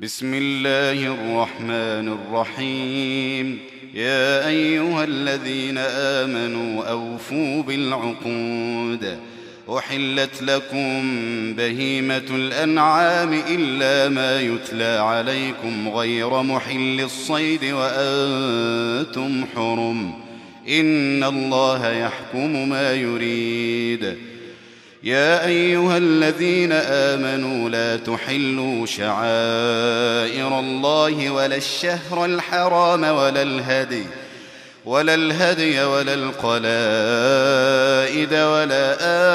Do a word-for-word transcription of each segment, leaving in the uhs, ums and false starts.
بسم الله الرحمن الرحيم. يا أيها الذين آمنوا أوفوا بالعقود. أحلت لكم بهيمة الأنعام إلا ما يتلى عليكم غير محل الصيد وأنتم حرم، إن الله يحكم ما يريد. يا أيها الذين آمنوا لا تحلوا شعائر الله ولا الشهر الحرام ولا الهدي ولا الهدي ولا القلائد ولا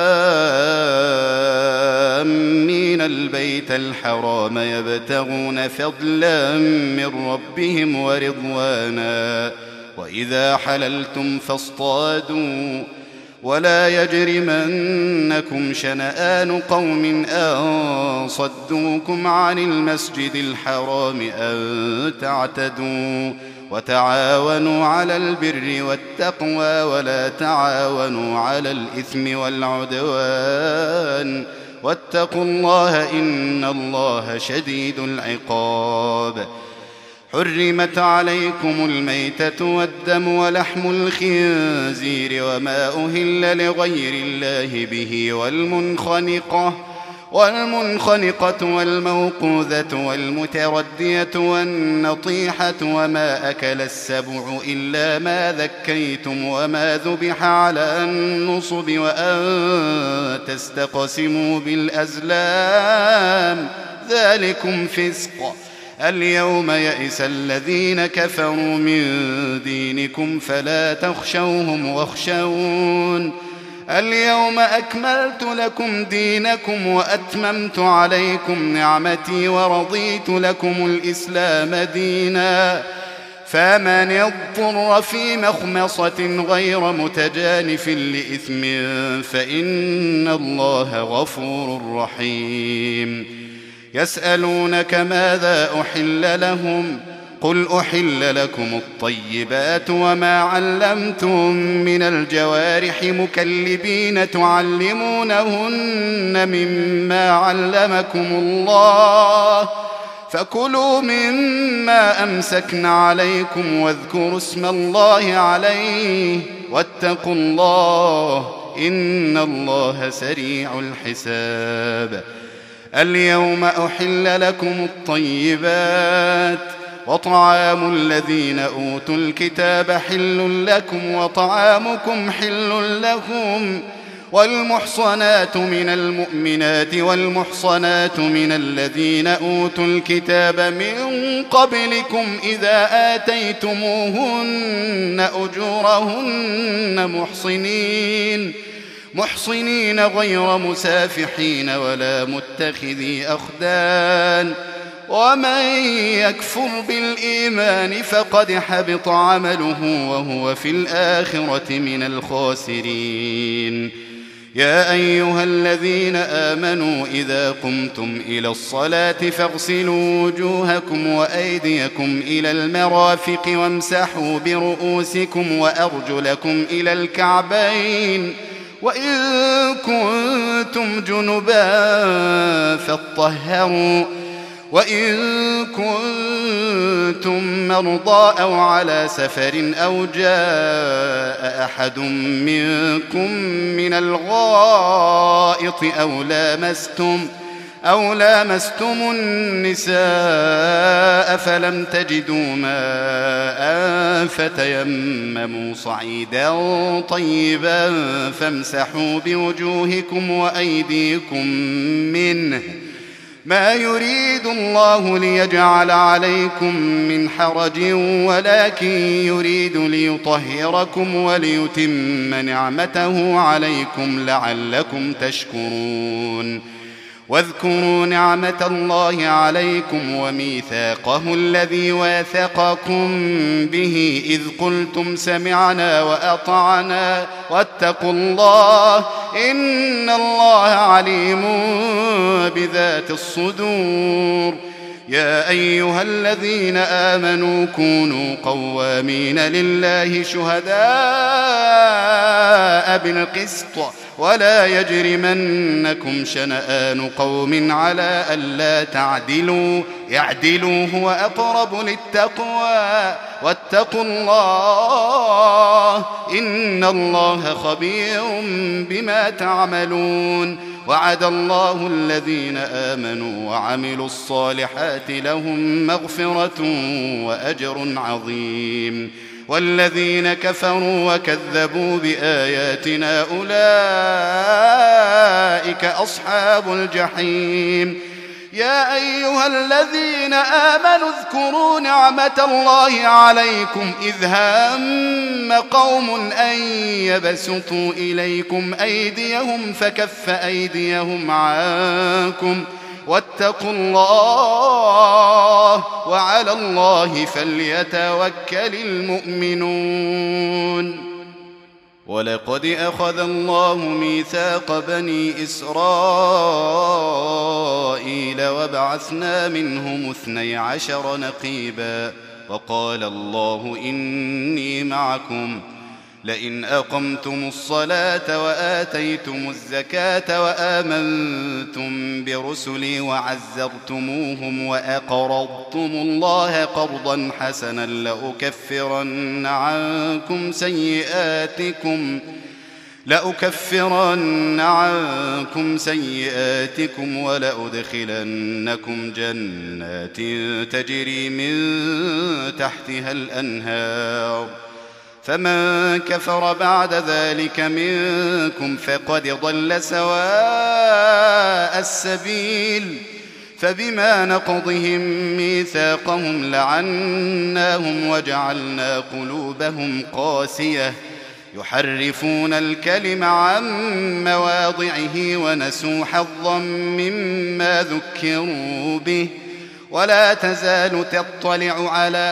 آمين البيت الحرام يبتغون فضلا من ربهم ورضوانا، وإذا حللتم فاصطادوا، ولا يجرمنكم شنآن قوم أن صدوكم عن المسجد الحرام أن تعتدوا، وتعاونوا على البر والتقوى ولا تعاونوا على الإثم والعدوان، واتقوا الله إن الله شديد العقاب. حرمت عليكم الميتة والدم ولحم الخنزير وما أهل لغير الله به والمنخنقة والمنخنقة والموقوذة والمتردية والنطيحة وما أكل السبع إلا ما ذكيتم وما ذبح على النصب وأن تستقسموا بالأزلام، ذلكم فسق. اليوم يئس الذين كفروا من دينكم فلا تخشوهم واخشون. اليوم أكملت لكم دينكم وأتممت عليكم نعمتي ورضيت لكم الإسلام دينا، فمن اضطر في مخمصة غير متجانف لإثم فإن الله غفور رحيم. يسألونك ماذا أحل لهم؟ قل أحل لكم الطيبات وما علمتم من الجوارح مكلبين تعلمونهن مما علمكم الله، فكلوا مما أمسكن عليكم واذكروا اسم الله عليه واتقوا الله إن الله سريع الحساب. اليوم أحل لكم الطيبات، وطعام الذين أوتوا الكتاب حل لكم وطعامكم حل لهم، والمحصنات من المؤمنات والمحصنات من الذين أوتوا الكتاب من قبلكم إذا آتيتموهن أجورهن محصنين محصنين غير مسافحين ولا متخذي أخدان، ومن يكفر بالإيمان فقد حبط عمله وهو في الآخرة من الخاسرين. يا أيها الذين آمنوا إذا قمتم إلى الصلاة فاغسلوا وجوهكم وأيديكم إلى المرافق وامسحوا برؤوسكم وأرجلكم إلى الكعبين، وإن كنتم جنبا فاطهروا، وإن كنتم مرضى أو على سفر أو جاء أحد منكم من الغائط أو لامستم أو لامستم النساء فلم تجدوا ماء فتيمموا صعيدا طيبا فامسحوا بوجوهكم وأيديكم منه، ما يريد الله ليجعل عليكم من حرج ولكن يريد ليطهركم وليتم نعمته عليكم لعلكم تشكرون. واذكروا نعمة الله عليكم وميثاقه الذي واثقكم به إذ قلتم سمعنا وأطعنا واتقوا الله إن الله عليم بذات الصدور. يا أيها الذين آمنوا كونوا قوامين لله شهداء بالقسط ولا يجرمنكم شنآن قوم على ألا تعدلوا اعدلوا هو أقرب للتقوى واتقوا الله إن الله خبير بما تعملون وعد الله الذين آمنوا وعملوا الصالحات لهم مغفرة وأجر عظيم والذين كفروا وكذبوا بآياتنا أولئك أصحاب الجحيم يا أيها الذين آمنوا اذكروا نعمة الله عليكم إذ هام قوم أن يبسطوا إليكم أيديهم فكف أيديهم عنكم واتقوا الله وعلى الله فليتوكل المؤمنون ولقد أخذ الله ميثاق بني إسرائيل وبعثنا منهم اثني عشر نقيبا وقال الله إني معكم لئن أقمتم الصلاة وآتيتم الزكاة وآمنتم برسلي وعزرتموهم وأقرضتم الله قرضا حسنا لأكفرن عنكم سيئاتكم لأكفرن عنكم سيئاتكم ولأدخلنكم جنات تجري من تحتها الأنهار فمن كفر بعد ذلك منكم فقد ضل سواء السبيل فبما نقضهم ميثاقهم لعناهم وجعلنا قلوبهم قاسية يحرفون الكلم عن مواضعه ونسوا حظا مما ذكروا به ولا تزال تطلع على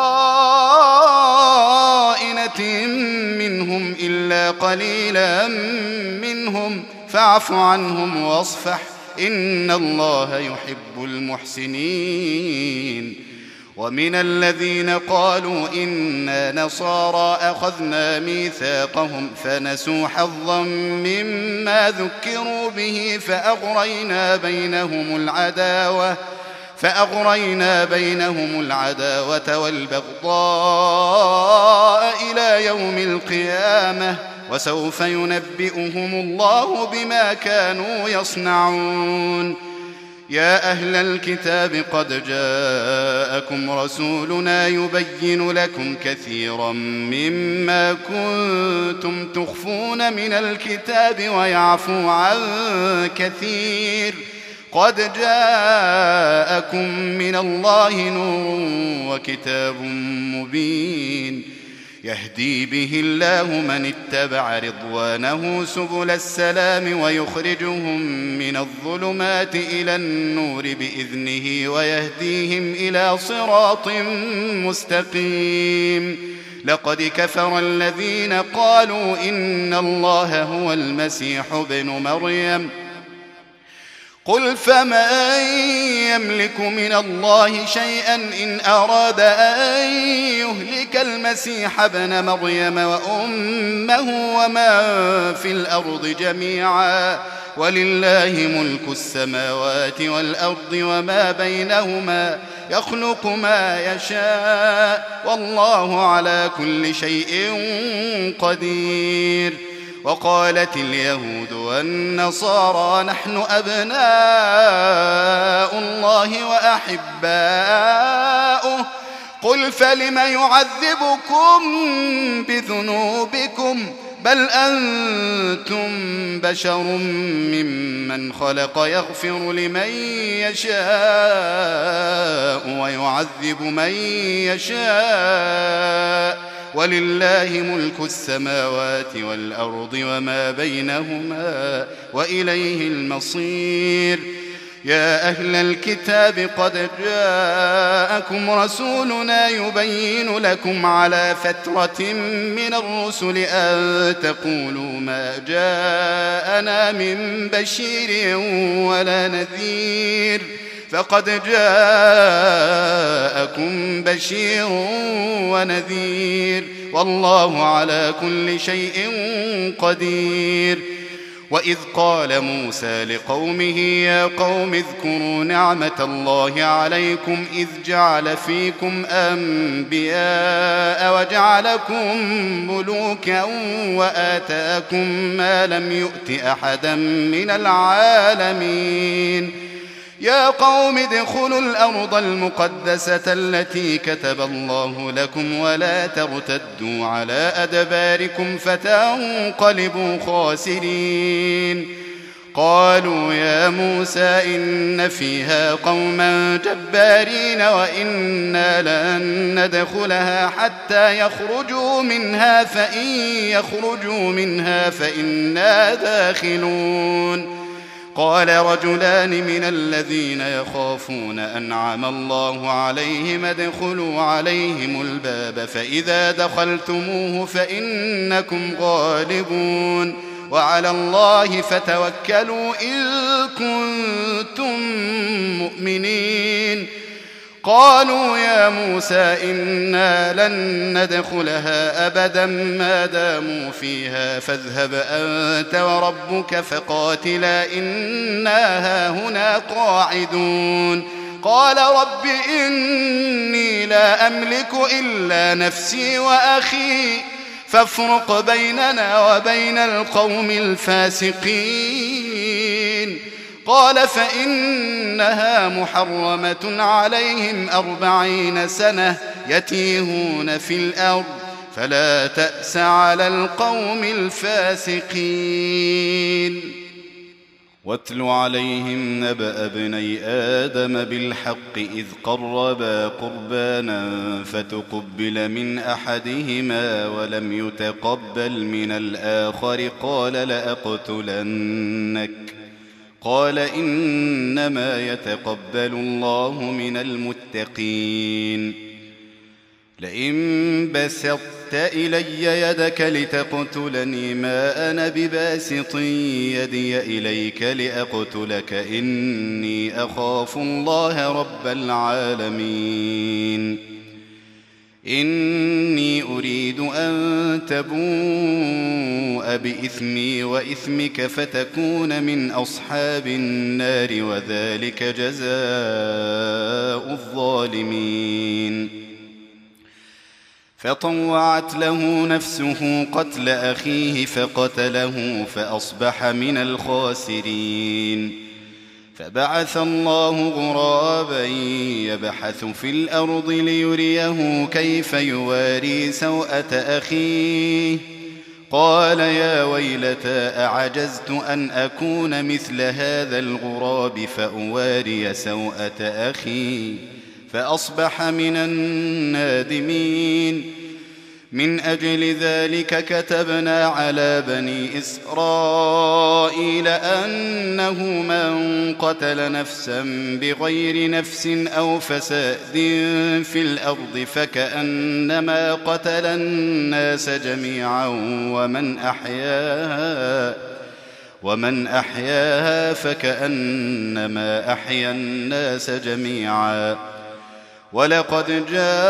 خائنة منهم إلا قليلا منهم فاعف عنهم واصفح إن الله يحب المحسنين ومن الذين قالوا إنا نصارى أخذنا ميثاقهم فنسوا حظا مما ذكروا به فأغرينا بينهم العداوة فأغرينا بينهم العداوة والبغضاء إلى يوم القيامة وسوف ينبئهم الله بما كانوا يصنعون يا أهل الكتاب قد جاءكم رسولنا يبين لكم كثيرا مما كنتم تخفون من الكتاب ويعفو عن كثير قد جاءكم من الله نور وكتاب مبين يهدي به الله من اتبع رضوانه سبل السلام ويخرجهم من الظلمات إلى النور بإذنه ويهديهم إلى صراط مستقيم لقد كفر الذين قالوا إن الله هو المسيح ابن مريم قل فمن يملك من الله شيئا إن أراد أن يهلك المسيح ابن مريم وأمه وما في الأرض جميعا ولله ملك السماوات والأرض وما بينهما يخلق ما يشاء والله على كل شيء قدير وقالت اليهود والنصارى نحن أبناء الله وأحباؤه قل فلم يعذبكم بذنوبكم بل أنتم بشر ممن خلق يغفر لمن يشاء ويعذب من يشاء ولله ملك السماوات والأرض وما بينهما وإليه المصير يا أهل الكتاب قد جاءكم رسولنا يبين لكم على فترة من الرسل أن تقولوا ما جاءنا من بشير ولا نذير فقد جاءكم بشير ونذير والله على كل شيء قدير. وإذ قال موسى لقومه يا قوم اذكروا نعمة الله عليكم إذ جعل فيكم أنبياء وجعلكم ملوكا وآتاكم ما لم يؤت أحدا من العالمين. يا قوم ادخلوا الأرض المقدسة التي كتب الله لكم ولا ترتدوا على أدباركم فتنقلبوا خاسرين. قالوا يا موسى إن فيها قوما جبارين وإنا لن ندخلها حتى يخرجوا منها فإن يخرجوا منها فإنا داخلون. قال رجلان من الذين يخافون أنعم الله عليهم ادخلوا عليهم الباب فإذا دخلتموه فإنكم غالبون وعلى الله فتوكلوا إن كنتم مؤمنين. قالوا يا موسى إنا لن ندخلها أبدا ما داموا فيها فاذهب أنت وربك فقاتلا إنا هاهنا قاعدون. قال رب إني لا أملك إلا نفسي وأخي فافرق بيننا وبين القوم الفاسقين. قال فإنها محرمة عليهم أربعين سنة يتيهون في الأرض فلا تأس على القوم الفاسقين. واتل عليهم نبأ ابني آدم بالحق إذ قربا قربانا فتقبل من أحدهما ولم يتقبل من الآخر قال لأقتلنك قال إنما يتقبل الله من المتقين. لئن بسطت إلي يدك لتقتلني ما أنا بباسط يدي إليك لأقتلك إني أخاف الله رب العالمين. إني أريد أن تبوء بإثمي وإثمك فتكون من أصحاب النار وذلك جزاء الظالمين. فطوعت له نفسه قتل أخيه فقتله فأصبح من الخاسرين. فبعث الله غرابا يبحث في الأرض ليريه كيف يواري سوءة أخيه قال يا ويلتى أعجزت أن أكون مثل هذا الغراب فأواري سوءة أخي فأصبح من النادمين. من أجل ذلك كتبنا على بني إسرائيل أنه من قتل نفسا بغير نفس أو فساد في الأرض فكأنما قتل الناس جميعا ومن أحياها ومن أحياها فكأنما أحيا الناس جميعا. ولقد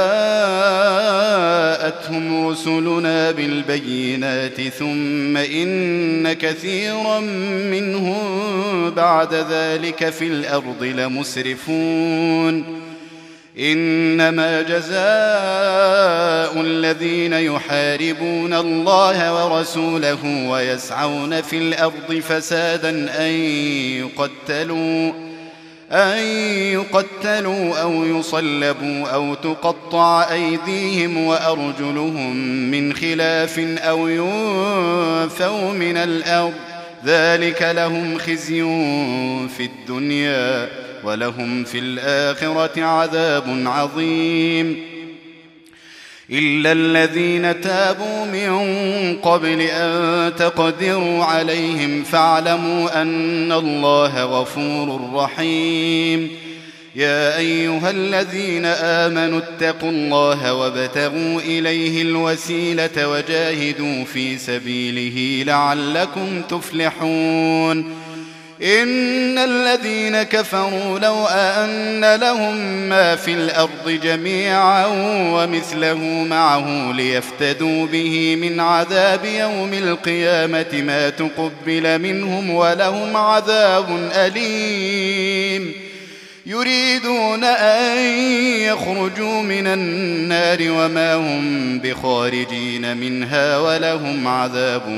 جاءتهم رسلنا بالبينات ثم إن كثيرا منهم بعد ذلك في الأرض لمسرفون. إنما جزاء الذين يحاربون الله ورسوله ويسعون في الأرض فسادا أن يقتلوا أن يقتلوا أو يصلبوا أو تقطع أيديهم وأرجلهم من خلاف أو ينفوا من الأرض ذلك لهم خزي في الدنيا ولهم في الآخرة عذاب عظيم. إلا الذين تابوا من قبل أن تقدروا عليهم فاعلموا أن الله غفور رحيم. يا أيها الذين آمنوا اتقوا الله وابتغوا إليه الوسيلة وجاهدوا في سبيله لعلكم تفلحون. إن الذين كفروا لو أن لهم ما في الأرض جميعا ومثله معه ليفتدوا به من عذاب يوم القيامة ما تقبل منهم ولهم عذاب أليم يريدون أن يخرجوا من النار وما هم بخارجين منها ولهم عذاب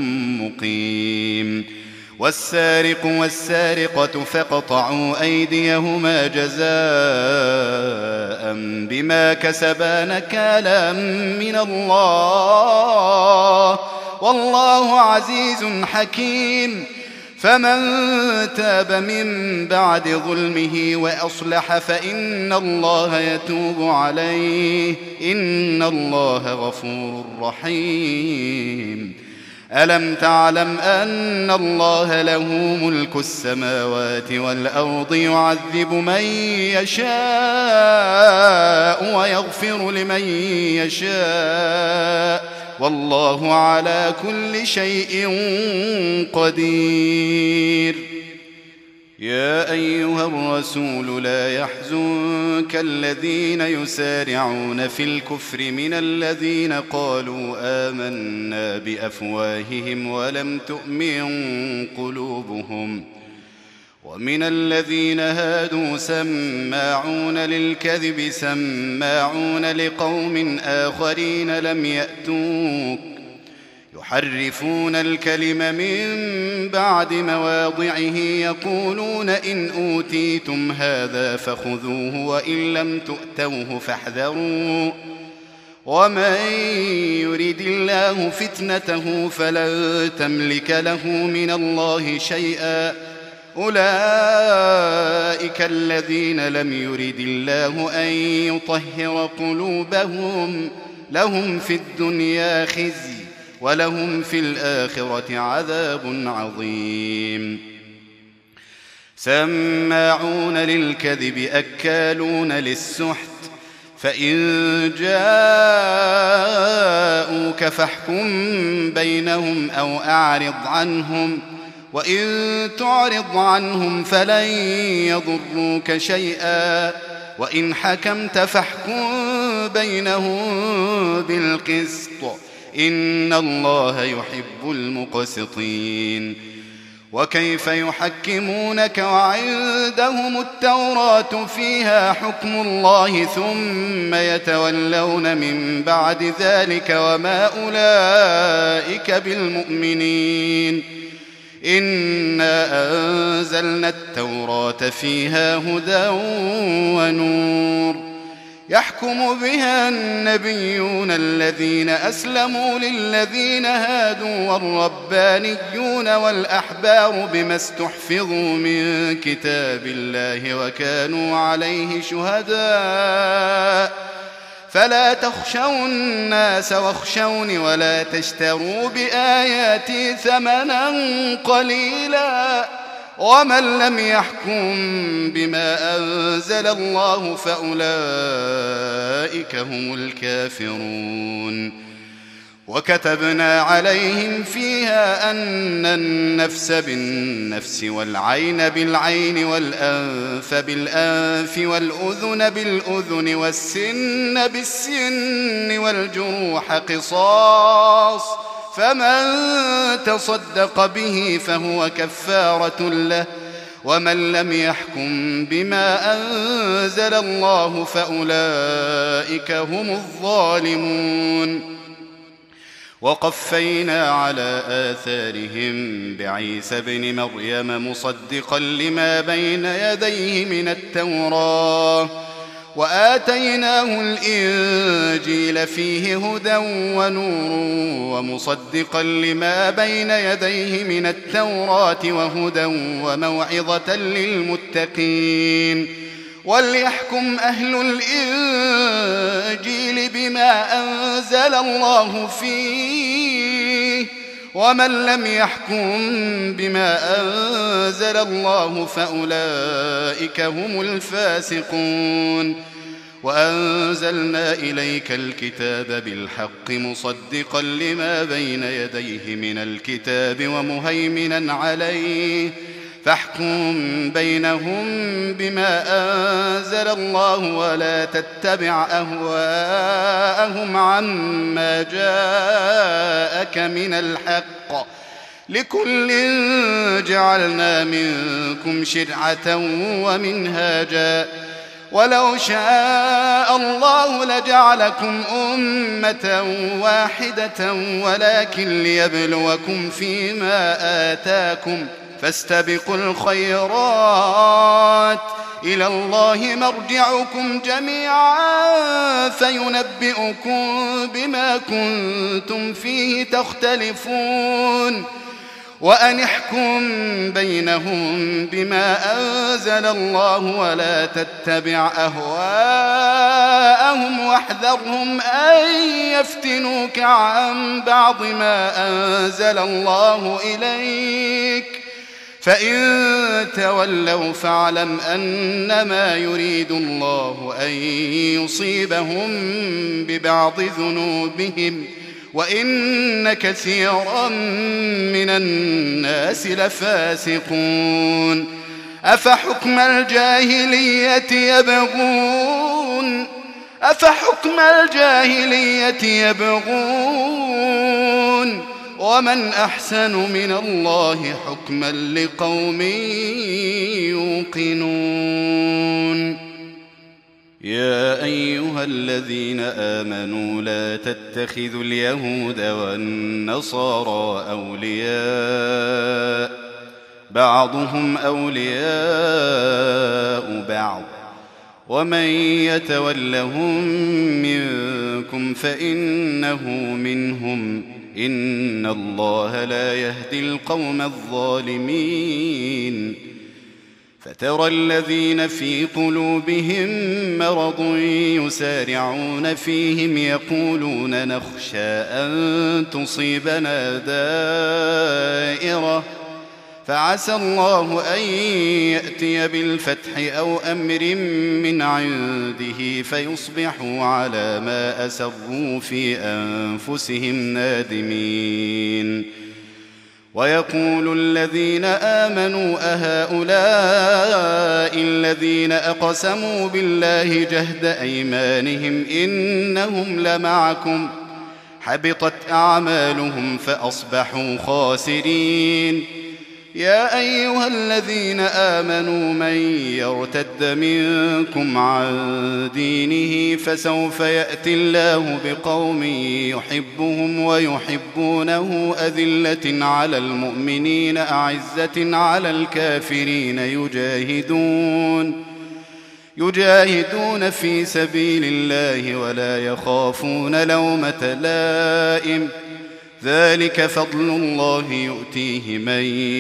مقيم والسارق والسارقة فاقطعوا أيديهما جزاء بما كسبا نكالا من الله والله عزيز حكيم فمن تاب من بعد ظلمه وأصلح فإن الله يتوب عليه إن الله غفور رحيم ألم تعلم أن الله له ملك السماوات والأرض يعذب من يشاء ويغفر لمن يشاء والله على كل شيء قدير يا أيها الرسول لا يحزنك الذين يسارعون في الكفر من الذين قالوا آمنا بأفواههم ولم تؤمن قلوبهم ومن الذين هادوا سماعون للكذب سماعون لقوم آخرين لم يأتوك يحرفون الكلم من بعد مواضعه يقولون إن أوتيتم هذا فخذوه وإن لم تؤتوه فاحذروا ومن يرد الله فتنته فلن تملك له من الله شيئا أولئك الذين لم يرد الله أن يطهر قلوبهم لهم في الدنيا خزي ولهم في الآخرة عذاب عظيم سماعون للكذب أكالون للسحت فإن جاءوك فاحكم بينهم أو أعرض عنهم وإن تعرض عنهم فلن يضروك شيئا وإن حكمت فاحكم بينهم بالقسط إن الله يحب المقسطين وكيف يحكمونك وعندهم التوراة فيها حكم الله ثم يتولون من بعد ذلك وما أولئك بالمؤمنين إنا أنزلنا التوراة فيها هدى ونور يحكم بها النبيون الذين أسلموا للذين هادوا والربانيون والأحبار بما استحفظوا من كتاب الله وكانوا عليه شهداء فلا تخشوا الناس واخشوني ولا تشتروا بآياتي ثمنا قليلا ومن لم يحكم بما أنزل الله فأولئك هم الكافرون وكتبنا عليهم فيها أن النفس بالنفس والعين بالعين والأنف بالأنف والأذن بالأذن والسن بالسن والجروح قصاص فمن تصدق به فهو كفارة له ومن لم يحكم بما أنزل الله فأولئك هم الظالمون وقفينا على آثارهم بعيسى ابن مريم مصدقا لما بين يديه من التوراة وآتيناه الإنجيل فيه هدى ونور ومصدقا لما بين يديه من التوراة وهدى وموعظة للمتقين وليحكم أهل الإنجيل بما أنزل الله فيه ومن لم يحكم بما أنزل الله فأولئك هم الفاسقون وأنزلنا إليك الكتاب بالحق مصدقا لما بين يديه من الكتاب ومهيمنا عليه فاحكم بينهم بما أنزل الله ولا تتبع أهواءهم عما جاءك من الحق، لكل جعلنا منكم شرعة ومنهاجا، ولو شاء الله لجعلكم أمة واحدة ولكن ليبلوكم فيما آتاكم، فاستبقوا الخيرات إلى الله مرجعكم جميعا فينبئكم بما كنتم فيه تختلفون، وأن احكم بينهم بما أنزل الله ولا تتبع أهواءهم واحذرهم أن يفتنوك عن بعض ما أنزل الله إليك، فإن تولوا فاعلم أنما يريد الله أن يصيبهم ببعض ذنوبهم وإن كثيرا من الناس لفاسقون. أفحكم الجاهلية يبغون أفحكم الجاهلية يبغون ومن أحسن من الله حكما لقوم يوقنون. يا أيها الذين آمنوا لا تتخذوا اليهود والنصارى أولياء بعضهم أولياء بعض ومن يتولهم منكم فإنه منهم إن الله لا يهدي القوم الظالمين. فترى الذين في قلوبهم مرض يسارعون فيهم يقولون نخشى أن تصيبنا دائرة فعسى الله أن يأتي بالفتح أو أمر من عنده فيصبحوا على ما أسروا في أنفسهم نادمين. ويقول الذين آمنوا أهؤلاء الذين أقسموا بالله جهد أيمانهم إنهم لمعكم حبطت أعمالهم فأصبحوا خاسرين. يا أيها الذين آمنوا من يرتد منكم عن دينه فسوف يأتي الله بقوم يحبهم ويحبونه أذلة على المؤمنين أعزة على الكافرين يجاهدون يجاهدون في سبيل الله ولا يخافون لومة لائم ذلك فضل الله يؤتيه من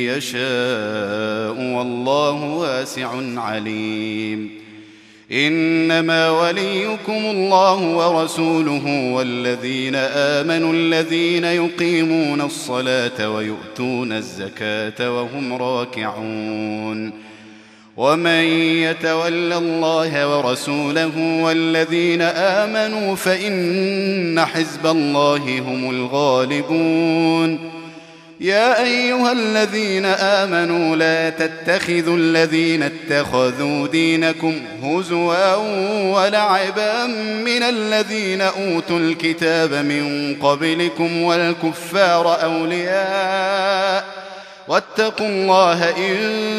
يشاء والله واسع عليم. إنما وليكم الله ورسوله والذين آمنوا الذين يقيمون الصلاة ويؤتون الزكاة وهم راكعون. ومن يتول الله ورسوله والذين آمنوا فإن حزب الله هم الغالبون. يا أيها الذين آمنوا لا تتخذوا الذين اتخذوا دينكم هزوا ولعبا من الذين أوتوا الكتاب من قبلكم والكفار أولياء واتقوا الله إن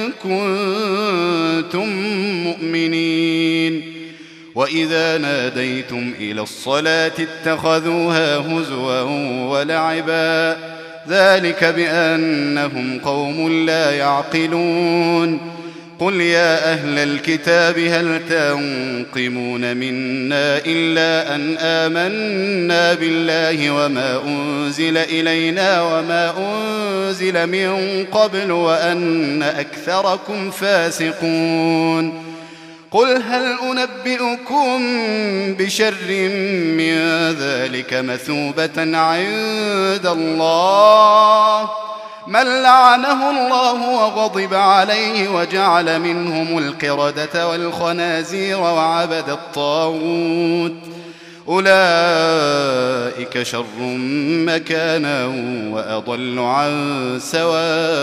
كنتم مؤمنين. وإذا ناديتم إلى الصلاة اتخذوها هزوا ولعبا ذلك بأنهم قوم لا يعقلون. قل يا أهل الكتاب هل تنقمون منا إلا أن آمنا بالله وما أنزل إلينا وما أنزل من قبل وأن أكثركم فاسقون. قل هل أنبئكم بشر من ذلك مثوبة عند الله من لعنه الله وغضب عليه وجعل منهم القردة والخنازير وعبد الطاغوت أولئك شر مكانا وأضل عن سواء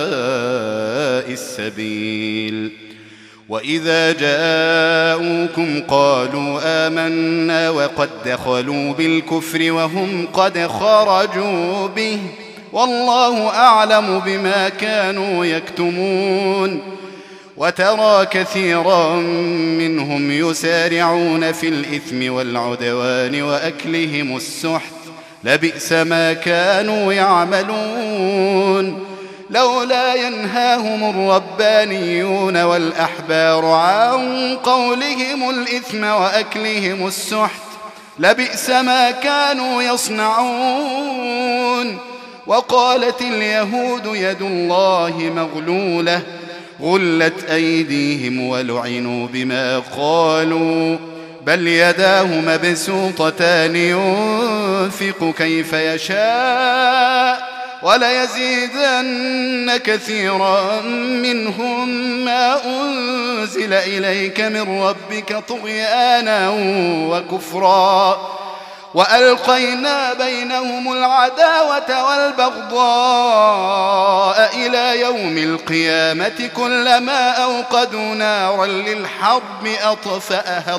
السبيل. وإذا جاءوكم قالوا آمنا وقد دخلوا بالكفر وهم قد خرجوا به والله أعلم بما كانوا يكتمون. وترى كثيرا منهم يسارعون في الإثم والعدوان وأكلهم السحت لبئس ما كانوا يعملون. لولا ينهاهم الربانيون والأحبار عن قولهم الإثم وأكلهم السحت لبئس ما كانوا يصنعون. وقالت اليهود يد الله مغلولة غلت أيديهم ولعنوا بما قالوا بل يداه مبسوطتان ينفق كيف يشاء وليزيدن كثيرا منهم ما أنزل إليك من ربك طغيانا وكفرا وألقينا بينهم العداوة والبغضاء إلى يوم القيامة كلما أوقدوا نارا للحرب أطفأها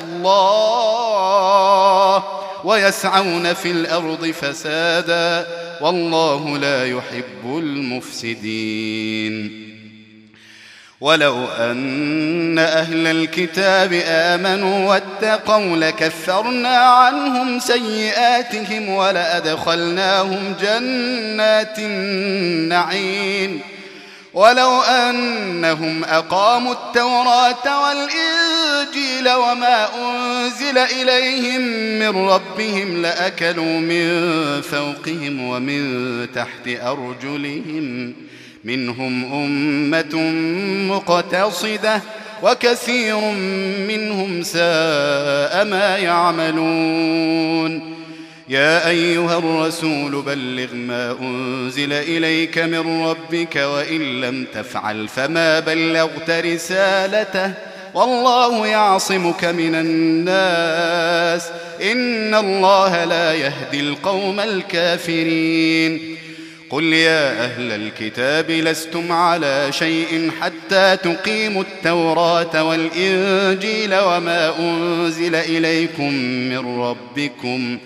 الله ويسعون في الأرض فسادا والله لا يحب المفسدين. ولو أن أهل الكتاب آمنوا واتقوا لكفرنا عنهم سيئاتهم ولأدخلناهم جنات النعيم. ولو أنهم أقاموا التوراة والإنجيل وما أنزل إليهم من ربهم لأكلوا من فوقهم ومن تحت أرجلهم منهم أمة مقتصدة وكثير منهم ساء ما يعملون. يا أيها الرسول بلغ ما أنزل إليك من ربك وإن لم تفعل فما بلغت رسالته والله يعصمك من الناس إن الله لا يهدي القوم الكافرين. قل يا أهل الكتاب لستم على شيء حتى تقيموا التوراة والإنجيل وما أنزل إليكم من ربكم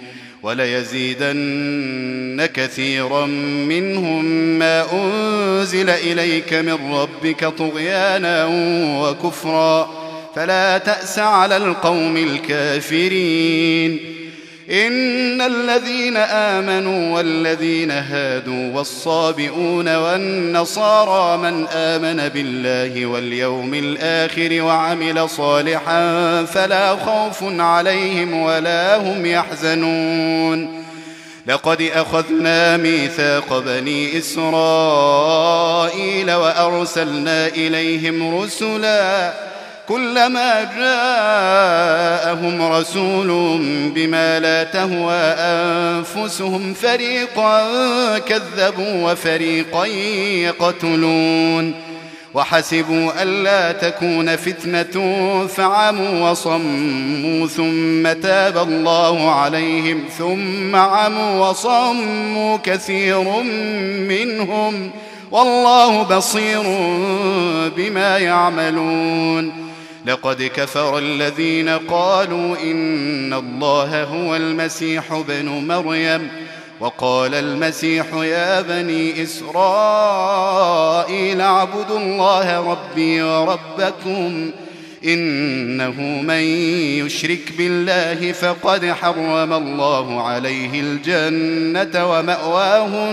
وليزيدن كثيرا منهم ما أنزل إليك من ربك طغيانا وكفرا فلا تأس على القوم الكافرين. إن الذين آمنوا والذين هادوا والصابئون والنصارى من آمن بالله واليوم الآخر وعمل صالحا فلا خوف عليهم ولا هم يحزنون. لقد أخذنا ميثاق بني إسرائيل وأرسلنا إليهم رسلا كلما جاءهم رسول بما لا تهوى أنفسهم فريقا كذبوا وفريقا يقتلون وحسبوا ألا تكون فتنة فعموا وصموا ثم تاب الله عليهم ثم عموا وصموا كثير منهم والله بصير بما يعملون. لقد كفر الذين قالوا إن الله هو المسيح ابن مريم وقال المسيح يا بني إسرائيل اعبدوا الله ربي وربكم إنه من يشرك بالله فقد حرم الله عليه الجنة ومأواه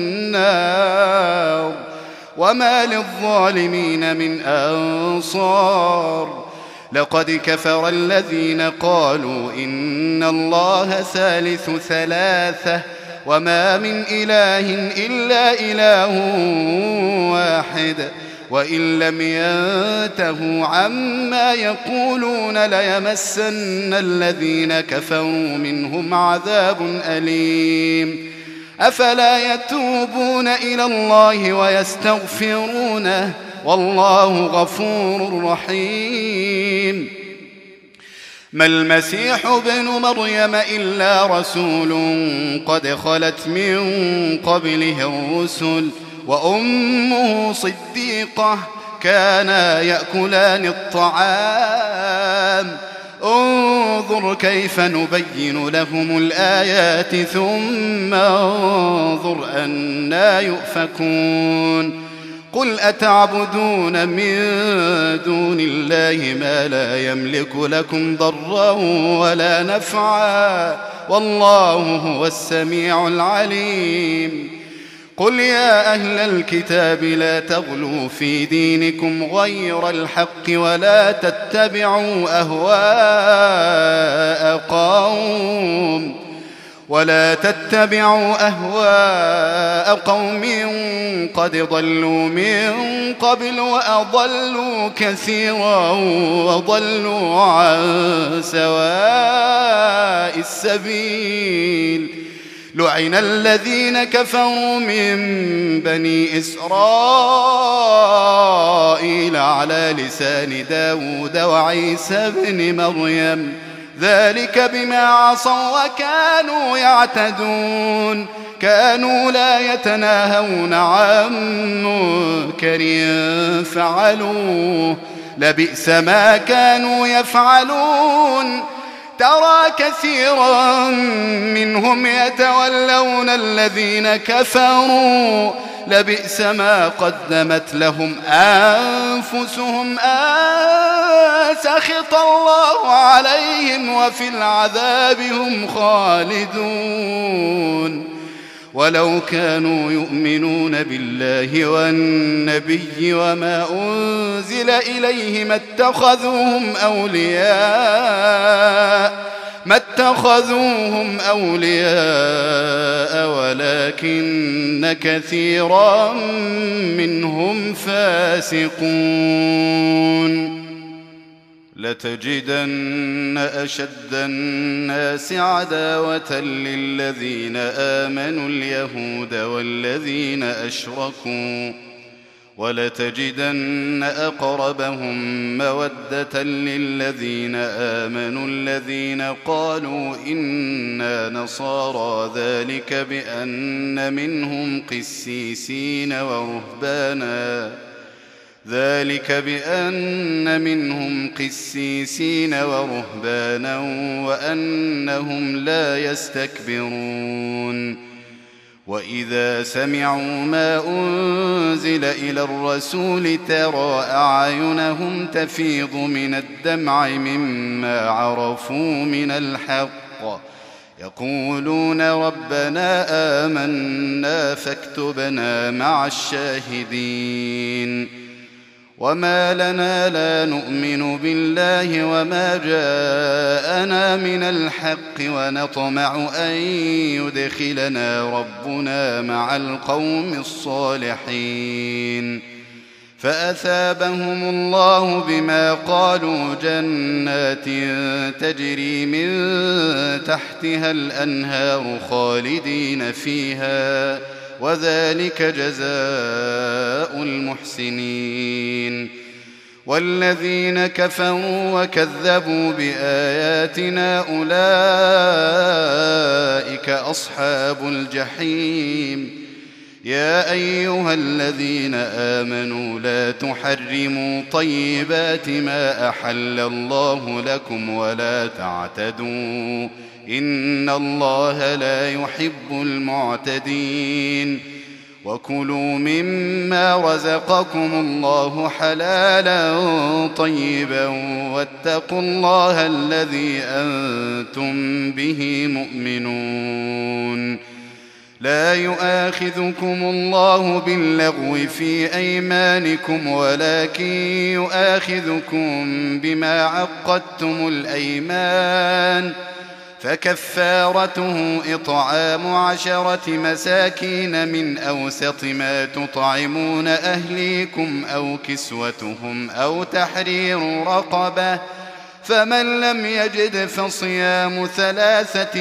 النار وما للظالمين من أنصار. لقد كفر الذين قالوا إن الله ثالث ثلاثة وما من إله إلا إله واحد وإن لم ينتهوا عما يقولون ليمسن الذين كفروا منهم عذاب أليم. أفلا يتوبون إلى الله ويستغفرونه والله غفور رحيم. ما المسيح ابن مريم إلا رسول قد خلت من قبله الرسل وأمه صديقة كانا يأكلان الطعام انظر كيف نبين لهم الآيات ثم انظر أنى يؤفكون قل أتعبدون من دون الله ما لا يملك لكم ضرا ولا نفعا والله هو السميع العليم قل يا أهل الكتاب لا تغلوا في دينكم غير الحق ولا تتبعوا أهواء قوم ولا تتبعوا أهواء قوم قد ضلوا من قبل وأضلوا كثيرا وضلوا عن سواء السبيل لعن الذين كفروا من بني إسرائيل على لسان داود وعيسى بن مريم ذلك بما عصوا وكانوا يعتدون كانوا لا يتناهون عن منكر فعلوه لبئس ما كانوا يفعلون ترى كثيرا منهم يتولون الذين كفروا لبئس ما قدمت لهم أنفسهم أن سخط الله عليهم وفي العذاب هم خالدون ولو كانوا يؤمنون بالله والنبي وما أنزل إليه ما اتخذوهم أولياء ما اتخذوهم أولياء ولكن كثيرا منهم فاسقون لتجدن أشد الناس عداوة للذين آمنوا اليهود والذين أشركوا ولتجدن أقربهم مودة للذين آمنوا الذين قالوا إنا نصارى ذلك بأن منهم قسيسين ورهبانا ذلك بأن منهم قسيسين ورهبانا وأنهم لا يستكبرون وإذا سمعوا ما أنزل إلى الرسول ترى أعينهم تفيض من الدمع مما عرفوا من الحق يقولون ربنا آمنا فاكتبنا مع الشاهدين وما لنا لا نؤمن بالله وما جاءنا من الحق ونطمع أن يدخلنا ربنا مع القوم الصالحين فأثابهم الله بما قالوا جنات تجري من تحتها الأنهار خالدين فيها وذلك جزاء المحسنين والذين كفروا وكذبوا بآياتنا أولئك أصحاب الجحيم يا أيها الذين آمنوا لا تحرموا طيبات ما أحل الله لكم ولا تعتدوا إن الله لا يحب المعتدين وكلوا مما رزقكم الله حلالا طيبا واتقوا الله الذي أنتم به مؤمنون لا يؤاخذكم الله باللغو في أيمانكم ولكن يؤاخذكم بما عقدتم الأيمان فكفارته إطعام عشرة مساكين من أوسط ما تطعمون أهليكم أو كسوتهم أو تحرير رقبة فمن لم يجد فصيام ثلاثة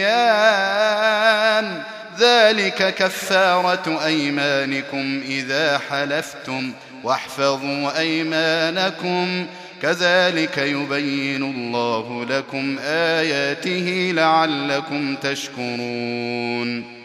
أيام ذلك كفارة أيمانكم إذا حلفتم واحفظوا أيمانكم كذلك يبين الله لكم آياته لعلكم تشكرون.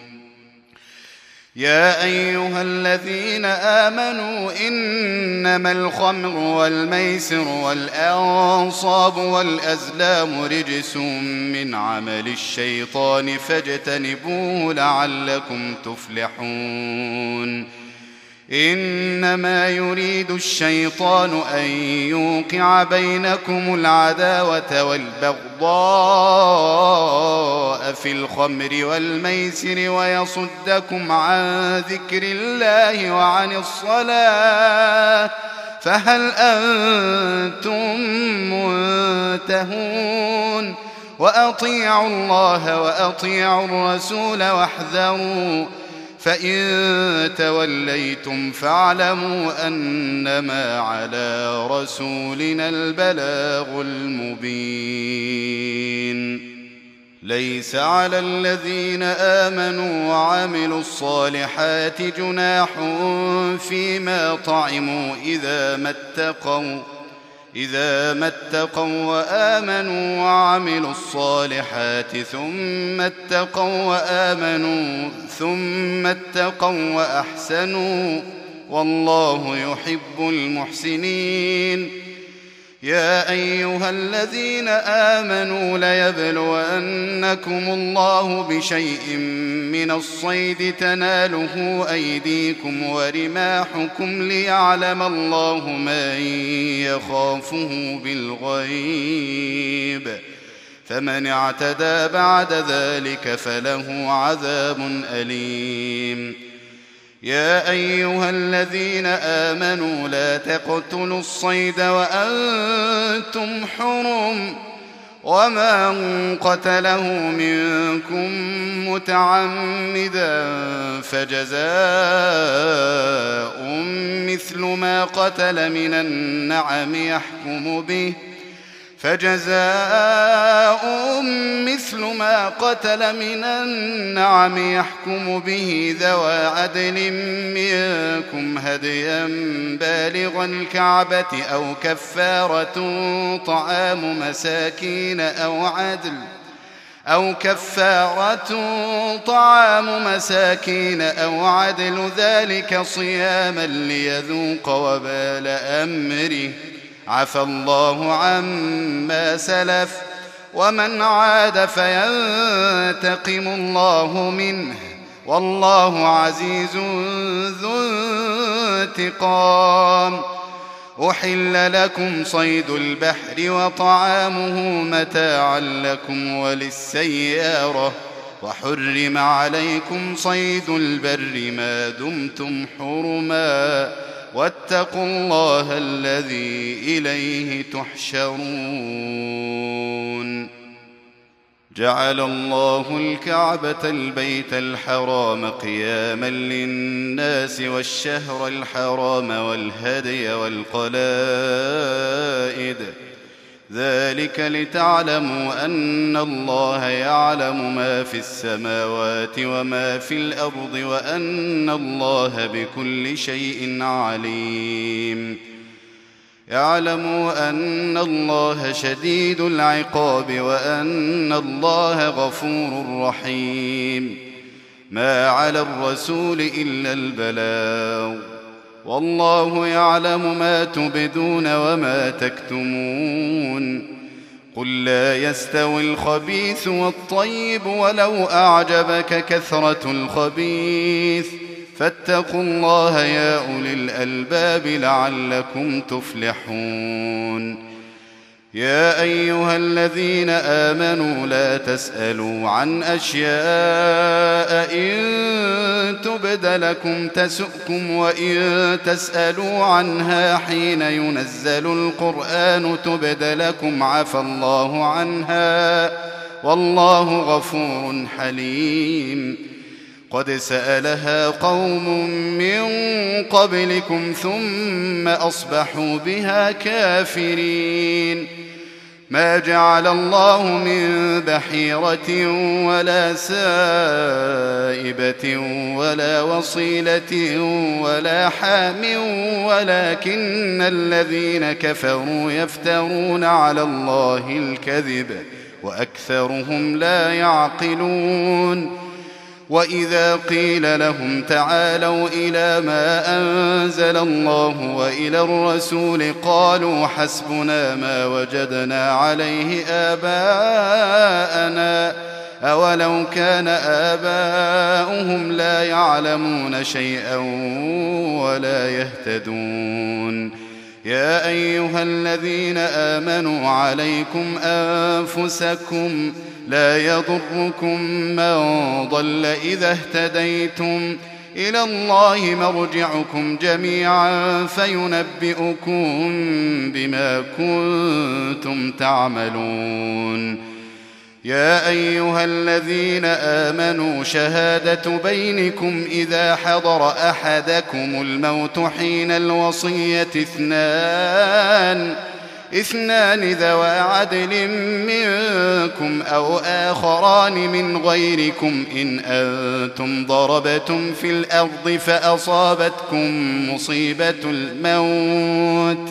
يا أيها الذين آمنوا إنما الخمر والميسر والأنصاب والأزلام رجس من عمل الشيطان فاجتنبوه لعلكم تفلحون. إنما يريد الشيطان أن يوقع بينكم العداوة والبغضاء في الخمر والميسر ويصدكم عن ذكر الله وعن الصلاة فهل أنتم منتهون؟ وأطيعوا الله وأطيعوا الرسول واحذروا فإن توليتم فاعلموا أنما على رسولنا البلاغ المبين. ليس على الذين آمنوا وعملوا الصالحات جناح فيما طعموا إذا ما اتقوا إذا ما اتقوا وآمنوا وعملوا الصالحات ثم اتقوا وآمنوا ثم اتقوا وأحسنوا والله يحب المحسنين. يا أيها الذين آمنوا ليبلونكم الله بشيء من الصيد تناله أيديكم ورماحكم ليعلم الله من يخافه بالغيب فمن اعتدى بعد ذلك فله عذاب أليم. يا أيها الذين آمنوا لا تقتلوا الصيد وأنتم حرم ومن قتله منكم متعمدا فجزاء مثل ما قتل من النعم يحكم به فجزاء مثل ما قتل من النعم يحكم به ذوى عدل منكم هديا بالغ الكعبة أو كفارة طعام مساكين أو عدل أو كفارة طعام مساكين أو عدل ذلك صياما ليذوق وبال أمره عفى الله عما سلف ومن عاد فينتقم الله منه والله عزيز ذو انتقام. أحل لكم صيد البحر وطعامه متاعا لكم وللسيارة وحرم عليكم صيد البر ما دمتم حرما واتقوا الله الذي إليه تحشرون. جعل الله الكعبة البيت الحرام قياما للناس والشهر الحرام والهدي والقلائد ذلك لتعلموا أن الله يعلم ما في السماوات وما في الأرض وأن الله بكل شيء عليم. يعلموا أن الله شديد العقاب وأن الله غفور رحيم. ما على الرسول إلا البلاغ والله يعلم ما تبدون وما تكتمون. قل لا يستوي الخبيث والطيب ولو أعجبك كثرة الخبيث فاتقوا الله يا أولي الألباب لعلكم تفلحون. يا أيها الذين آمنوا لا تسألوا عن أشياء إن تبد لكم تسؤكم وإن تسألوا عنها حين ينزل القرآن تبد لكم عفى الله عنها والله غفور حليم. قد سألها قوم من قبلكم ثم أصبحوا بها كافرين. ما جعل الله من بحيرة ولا سائبة ولا وصيلة ولا حام ولكن الذين كفروا يفترون على الله الكذب وأكثرهم لا يعقلون. وإذا قيل لهم تعالوا إلى ما أنزل الله وإلى الرسول قالوا حسبنا ما وجدنا عليه آباءنا أولو كان آباؤهم لا يعلمون شيئا ولا يهتدون. يا أيها الذين آمنوا عليكم أنفسكم لا يضركم من ضل إذا اهتديتم إلى الله مرجعكم جميعا فينبئكم بما كنتم تعملون. يا أيها الذين آمنوا شهادة بينكم إذا حضر أحدكم الموت حين الوصية اثنان اثنان ذوى عدل منكم أو آخران من غيركم إن أنتم ضربتم في الأرض فأصابتكم مصيبة الموت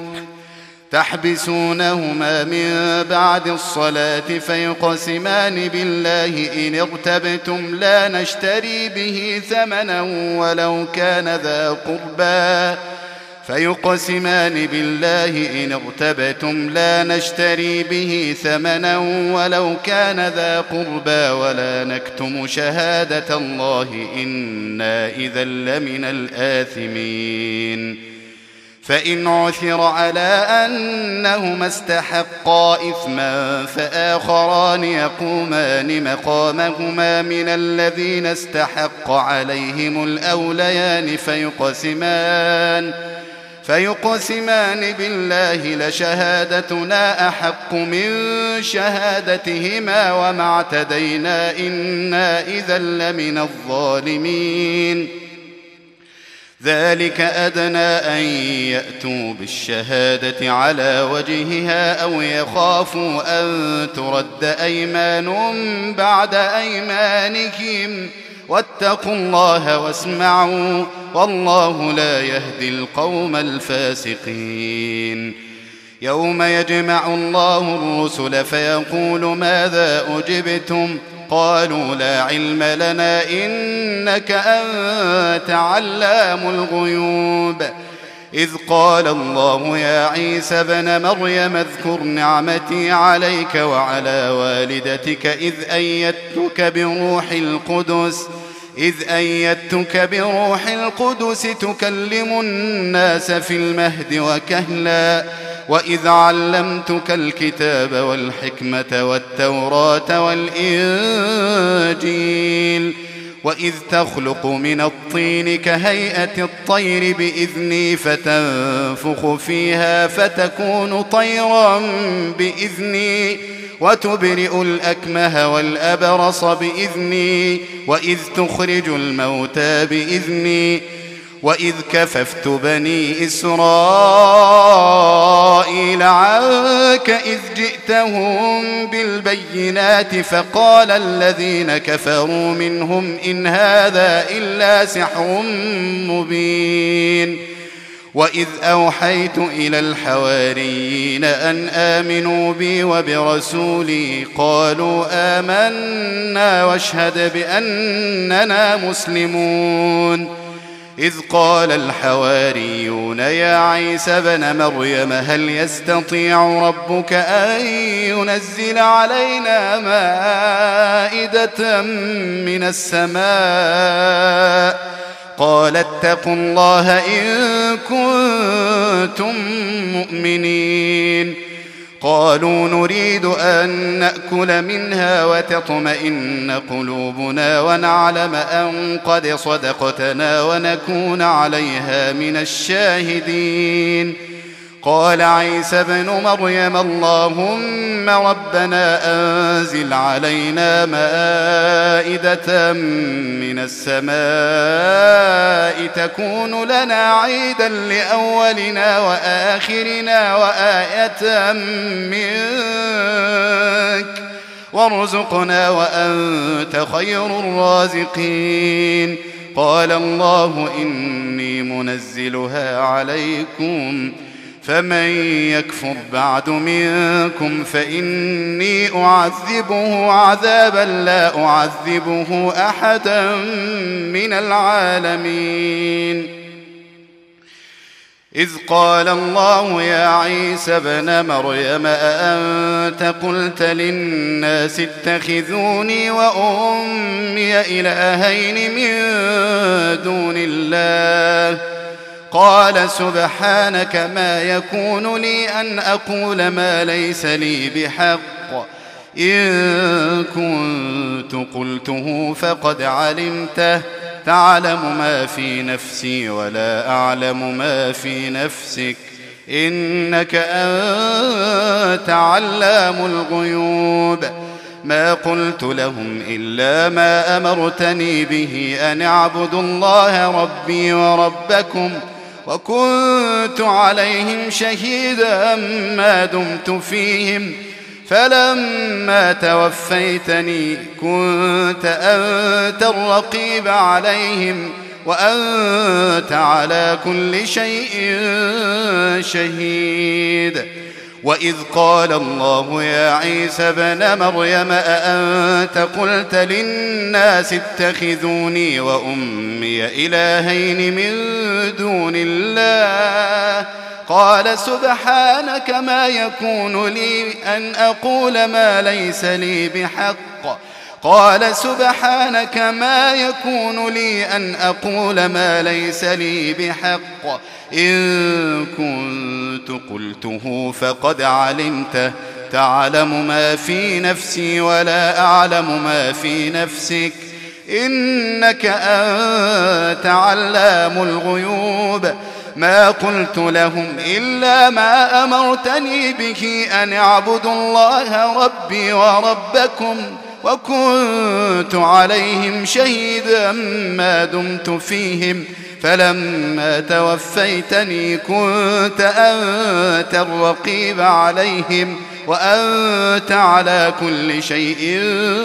تحبسونهما من بعد الصلاة فيقسمان بالله إن ارتبتم لا نشتري به ثمنا ولو كان ذا قربى فيقسمان بالله إن ارتبتم لا نشتري به ثمنا ولو كان ذا قربى ولا نكتم شهادة الله إنا إذا لمن الآثمين. فإن عثر على أنهما استحقا إثما فآخران يقومان مقامهما من الذين استحق عليهم الأوليان فيقسمان فيقسمان بالله لشهادتنا أحق من شهادتهما وما اعتدينا إنا إذا لمن الظالمين. ذلك أدنى أن يأتوا بالشهادة على وجهها أو يخافوا أن ترد أيمان بعد أيمانهم واتقوا الله واسمعوا والله لا يهدي القوم الفاسقين. يوم يجمع الله الرسل فيقول ماذا أجبتم قالوا لا علم لنا إنك أنت علام الغيوب. إذ قال الله يا عيسى ابن مريم اذكر نعمتي عليك وعلى والدتك إذ أيدتك بروح القدس إذ أيدتك بروح القدس تكلم الناس في المهد وكهلا وإذ علمتك الكتاب والحكمة والتوراة والإنجيل وإذ تخلق من الطين كهيئة الطير بإذني فتنفخ فيها فتكون طيرا بإذني وتبرئ الأكمه والأبرص بإذني وإذ تخرج الموتى بإذني وإذ كففت بني إسرائيل عنك إذ جئتهم بالبينات فقال الذين كفروا منهم إن هذا إلا سحر مبين. وإذ أوحيت إلى الحواريين أن آمنوا بي وبرسولي قالوا آمنا واشهد بأننا مسلمون. إذ قال الحواريون يا عيسى ابن مريم هل يستطيع ربك أن ينزل علينا مائدة من السماء قال اتقوا الله إن كنتم مؤمنين. قالوا نريد أن نأكل منها وتطمئن قلوبنا ونعلم أن قد صدقتنا ونكون عليها من الشاهدين. قال عيسى بن مريم اللهم ربنا أنزل علينا مائدة من السماء تكون لنا عيدا لأولنا وآخرنا وآية منك وارزقنا وأنت خير الرازقين. قال الله إني منزلها عليكم فمن يكفر بعد منكم فإني أعذبه عذابا لا أعذبه أحدا من العالمين. إذ قال الله يا عيسى ابن مريم أأنت قلت للناس اتخذوني وأمي إلهين من دون الله قال سبحانك ما يكون لي أن أقول ما ليس لي بحق إن كنت قلته فقد علمته تعلم ما في نفسي ولا أعلم ما في نفسك إنك أنت علام الغيوب. ما قلت لهم إلا ما أمرتني به أن اعبدوا الله ربي وربكم وكنت عليهم شهيدا ما دمت فيهم فلما توفيتني كنت أنت الرقيب عليهم وأنت على كل شيء شهيد. وإذ قال الله يا عيسى ابن مريم أأنت قلت للناس اتخذوني وأمي إلهين من دون الله قال سبحانك ما يكون لي أن أقول ما ليس لي بحق قال سبحانك ما يكون لي أن أقول ما ليس لي بحق إن كنت قلته فقد علمته تعلم ما في نفسي ولا أعلم ما في نفسك إنك أنت علام الغيوب. ما قلت لهم إلا ما أمرتني به أن اعبدوا الله ربي وربكم وكنت عليهم شهيدا ما دمت فيهم فلما توفيتني كنت أنت الرقيب عليهم وأنت على كل شيء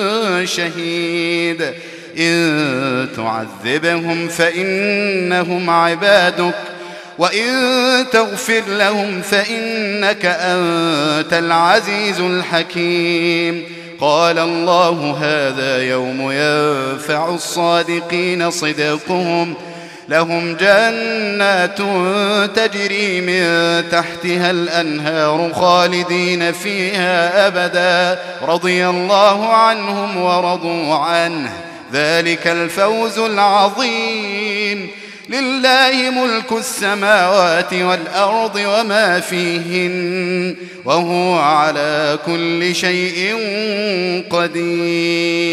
شهيد. إن تعذبهم فإنهم عبادك وإن تغفر لهم فإنك أنت العزيز الحكيم. قال الله هذا يوم ينفع الصادقين صدقهم لهم جنات تجري من تحتها الأنهار خالدين فيها أبدا رضي الله عنهم ورضوا عنه ذلك الفوز العظيم. لله ملك السماوات والأرض وما فيهن وهو على كل شيء قدير.